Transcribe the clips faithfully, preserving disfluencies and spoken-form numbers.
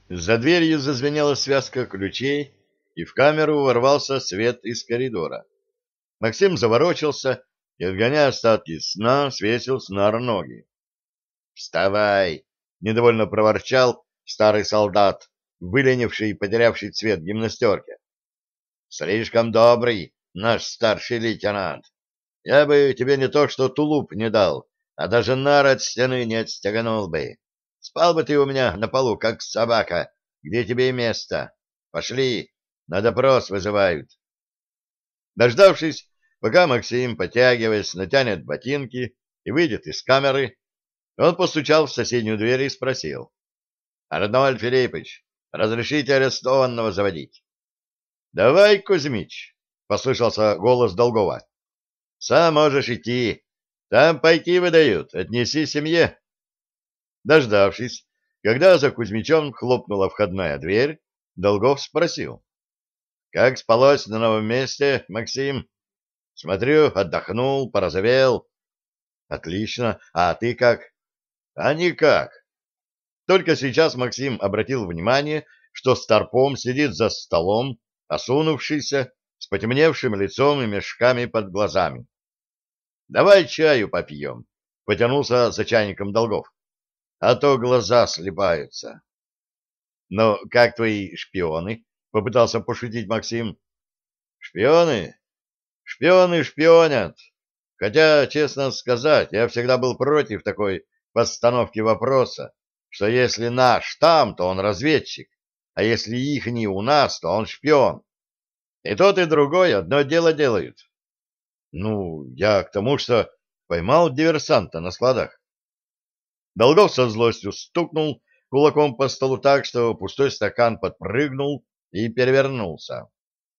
За дверью зазвенела связка ключей, и в камеру ворвался свет из коридора. Максим заворочился и, отгоняя остатки сна, свесился на ноги. «Вставай!» — недовольно проворчал старый солдат, выленивший и потерявший цвет гимнастерки. «Слишком добрый наш старший лейтенант. Я бы тебе не то что тулуп не дал, а даже нар от стены не отстеганул бы. Спал бы ты у меня на полу, как собака, где тебе и место. Пошли, на допрос вызывают». Дождавшись, пока Максим, потягиваясь, натянет ботинки и выйдет из камеры, он постучал в соседнюю дверь и спросил: «Арнольд Филиппович, разрешите арестованного заводить?» «Давай, Кузьмич», — послышался голос Долгова. «Сам можешь идти. Там пайки выдают. Отнеси семье». Дождавшись, когда за Кузьмичом хлопнула входная дверь, Долгов спросил: «Как спалось на новом месте, Максим? Смотрю, отдохнул, порозовел». «Отлично. А ты как?» «А никак». Только сейчас Максим обратил внимание, что Старпом сидит за столом, осунувшийся, с потемневшим лицом и мешками под глазами. «Давай чаю попьем», — потянулся за чайником Долгов, «а то глаза слипаются». «Но как твои шпионы?» — попытался пошутить Максим. «Шпионы? Шпионы шпионят. Хотя, честно сказать, я всегда был против такой постановки вопроса, что если наш там, то он разведчик, а если ихний у нас, то он шпион. И тот, и другой одно дело делают». «Ну, я к тому, что поймал диверсанта на складах». Долгов со злостью стукнул кулаком по столу так, что пустой стакан подпрыгнул и перевернулся.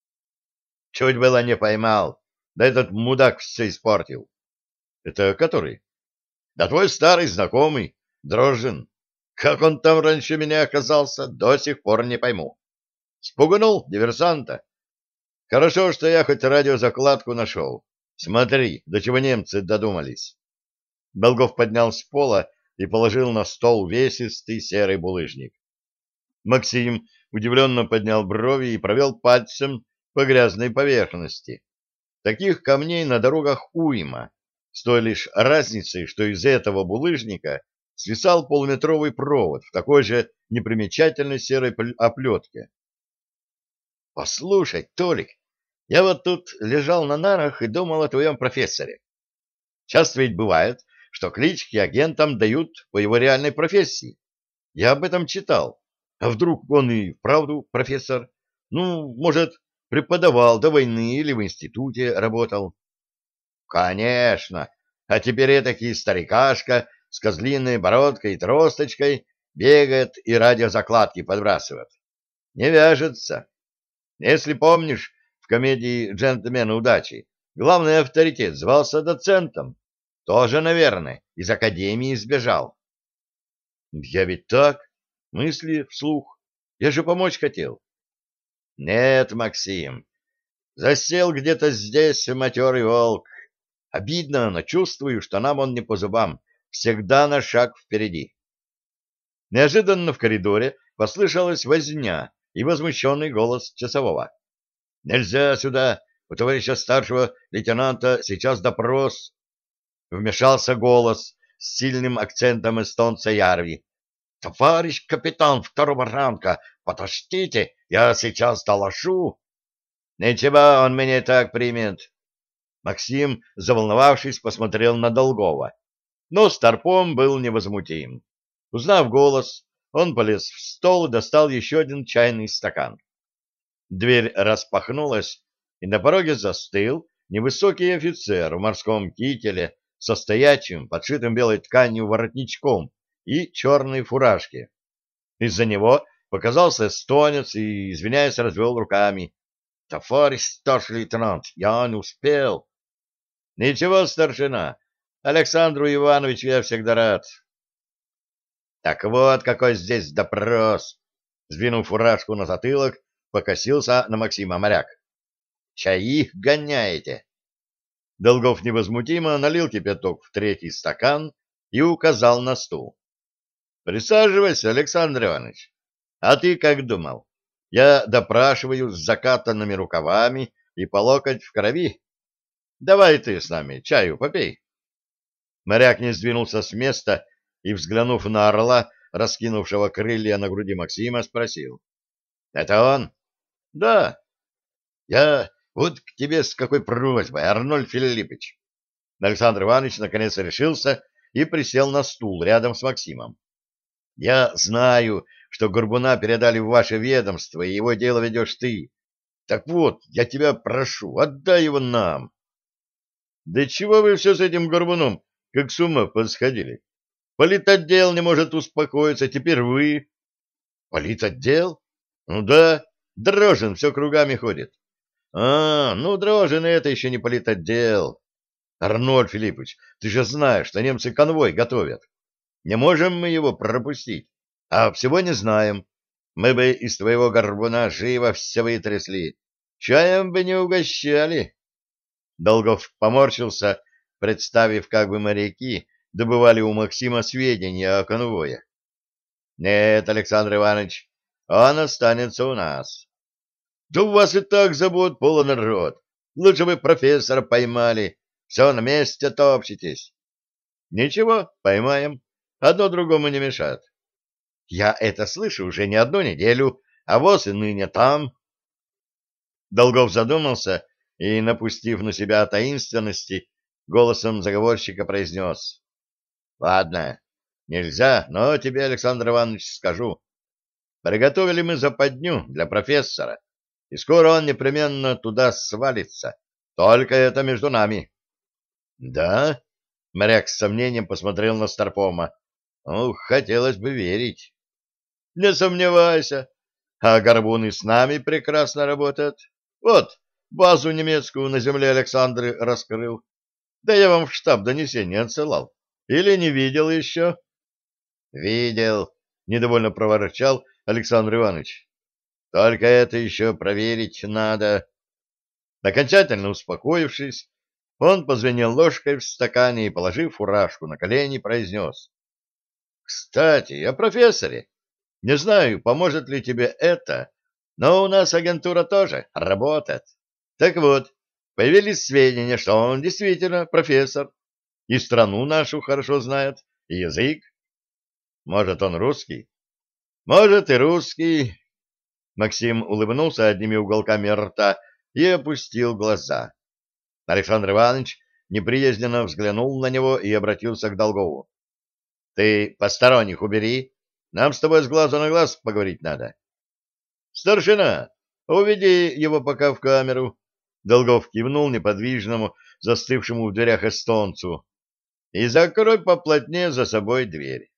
«Чуть было не поймал, да этот мудак все испортил». «Это который?» «Да твой старый знакомый, Дрожжин. Как он там раньше меня оказался, до сих пор не пойму. Спугнул диверсанта. Хорошо, что я хоть радиозакладку нашел. Смотри, до чего немцы додумались». Долгов поднял с пола и положил на стол увесистый серый булыжник. Максим удивленно поднял брови и провел пальцем по грязной поверхности. Таких камней на дорогах уйма, с той лишь разницей, что из этого булыжника свисал полуметровый провод в такой же непримечательной серой оплетке. «Послушай, Толик, я вот тут лежал на нарах и думал о твоем профессоре. Часто ведь бывает, что клички агентам дают по его реальной профессии. Я об этом читал. А вдруг он и вправду профессор? Ну, может, преподавал до войны или в институте работал?» «Конечно. А теперь этакий старикашка с козлиной бородкой и тросточкой бегает и радиозакладки подбрасывает. Не вяжется. Если помнишь, в комедии «Джентльмены удачи» главный авторитет звался доцентом. Тоже, наверное, из академии сбежал». «Я ведь так, мысли вслух. Я же помочь хотел». «Нет, Максим, засел где-то здесь матерый волк. Обидно, но чувствую, что нам он не по зубам. Всегда на шаг впереди». Неожиданно в коридоре послышалась возня и возмущенный голос часового. «Нельзя сюда! У товарища старшего лейтенанта сейчас допрос!» Вмешался голос с сильным акцентом эстонца Ярви. «Товарищ капитан второго ранга, подождите, я сейчас доложу». «Ничего, он меня так примет». Максим, заволновавшись, посмотрел на Долгова. Но Старпом был невозмутим. Узнав голос, он полез в стол и достал еще один чайный стакан. Дверь распахнулась, и на пороге застыл невысокий офицер в морском кителе со стоячим, подшитым белой тканью воротничком и черной фуражке. Из-за него показался эстонец и, извиняясь, развел руками. «Товарищ старший лейтенант, я не успел». «Ничего, старшина, Александру Ивановичу я всегда рад». «Так вот, какой здесь допрос!» Сдвинув фуражку на затылок, покосился на Максима моряк. «Чаи гоняете?» Долгов невозмутимо налил кипяток в третий стакан и указал на стул. «Присаживайся, Александр Иванович. А ты как думал? Я допрашиваю с закатанными рукавами и по локоть в крови? Давай ты с нами чаю попей. Моряк не сдвинулся с места и, взглянув на орла, раскинувшего крылья на груди Максима, спросил. — Это он? — Да. — Я вот к тебе с какой просьбой, Арнольд Филиппович. Александр Иванович наконец решился и присел на стул рядом с Максимом. — Я знаю, что Горбуна передали в ваше ведомство, и его дело ведешь ты. Так вот, я тебя прошу, отдай его нам. — Да чего вы все с этим Горбуном, как с ума посходили? Политотдел не может успокоиться, теперь вы. — Политотдел? Ну да, Дрожин все кругами ходит. — А, ну Дрожин это еще не политотдел. Арнольд Филиппович, ты же знаешь, что немцы конвой готовят. Не можем мы его пропустить. А всего не знаем. Мы бы из твоего горбуна живо все вытрясли. Чаем бы не угощали. Долгов поморщился, представив, как бы моряки добывали у Максима сведения о конвое. Нет, Александр Иванович, он останется у нас. Да у вас и так забот полон народ. Лучше бы профессора поймали. Все на месте топчетесь. Ничего, поймаем. Одно другому не мешает. Я это слышу уже не одну неделю, а воз и ныне там. Долгов задумался и, напустив на себя таинственности, голосом заговорщика произнес. — Ладно, нельзя, но тебе, Александр Иванович, скажу. Приготовили мы западню для профессора, и скоро он непременно туда свалится. Только это между нами. — Да? — моряк с сомнением посмотрел на Старпома. — Ну, хотелось бы верить. — Не сомневайся. А Горбун и с нами прекрасно работает. Вот, базу немецкую на земле Александры раскрыл. Да я вам в штаб донесение отсылал. Или не видел еще? — Видел, — недовольно проворчал Александр Иванович. — Только это еще проверить надо. Окончательно успокоившись, он позвенел ложкой в стакане и, положив фуражку на колени, произнес. — Кстати, о профессоре. Не знаю, поможет ли тебе это, но у нас агентура тоже работает. Так вот, появились сведения, что он действительно профессор, и страну нашу хорошо знает, и язык. Может, он русский? Может, и русский. Максим улыбнулся одними уголками рта и опустил глаза. Александр Иванович неприязненно взглянул на него и обратился к Долгову. — Ты посторонних убери, нам с тобой с глазу на глаз поговорить надо. — Старшина, уведи его пока в камеру. Долгов кивнул неподвижному, застывшему в дверях эстонцу. — И закрой поплотнее за собой дверь.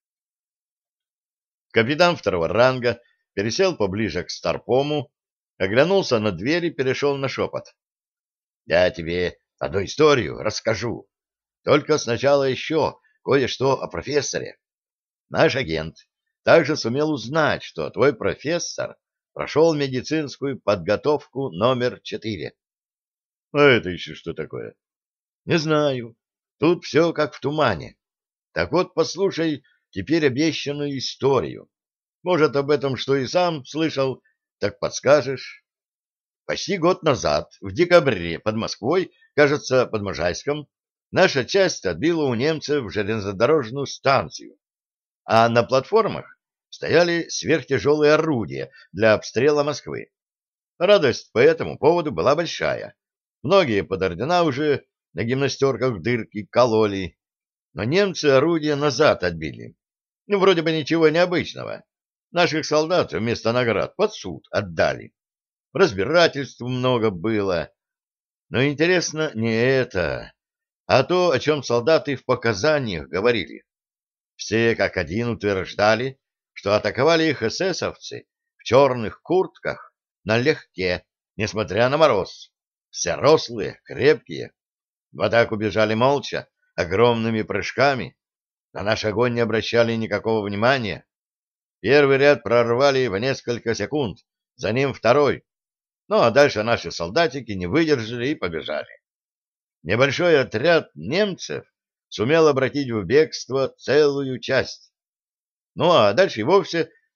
Капитан второго ранга пересел поближе к Старпому, оглянулся на дверь и перешел на шепот. — Я тебе одну историю расскажу. Только сначала еще кое-что о профессоре. Наш агент также сумел узнать, что твой профессор прошел медицинскую подготовку номер четыре. — А это еще что такое? — Не знаю. Тут все как в тумане. Так вот, послушай теперь обещанную историю. Может, об этом что и сам слышал, так подскажешь. Почти год назад, в декабре, под Москвой, кажется, под Можайском, наша часть отбила у немцев железнодорожную станцию, а на платформах стояли сверхтяжелые орудия для обстрела Москвы. Радость по этому поводу была большая. Многие под ордена уже на гимнастерках дырки кололи, но немцы орудия назад отбили. Ну, вроде бы ничего необычного. Наших солдат вместо наград под суд отдали. Разбирательств много было. Но интересно не это, а то, о чем солдаты в показаниях говорили. Все как один утверждали, что атаковали их эсэсовцы в черных куртках налегке, несмотря на мороз. Все рослые, крепкие. В атаку бежали молча, огромными прыжками. На наш огонь не обращали никакого внимания. Первый ряд прорвали в несколько секунд, за ним второй. Ну, а дальше наши солдатики не выдержали и побежали. Небольшой отряд немцев сумел обратить в бегство целую часть. Ну, а дальше и вовсе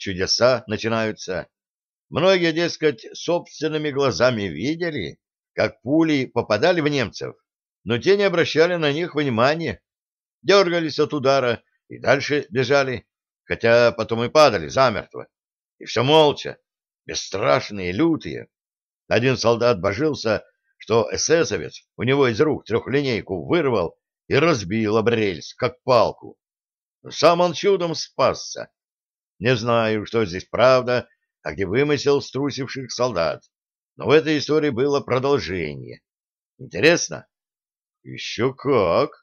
чудеса начинаются. Многие, дескать, собственными глазами видели, как пули попадали в немцев, но те не обращали на них внимания, дергались от удара и дальше бежали, хотя потом и падали замертво. И все молча, бесстрашные, лютые. Один солдат божился, что эсэсовец у него из рук трехлинейку вырвал и разбил об рельс, как палку. Но сам он чудом спасся. Не знаю, что здесь правда, а где вымысел струсивших солдат. Но в этой истории было продолжение. Интересно? Еще как!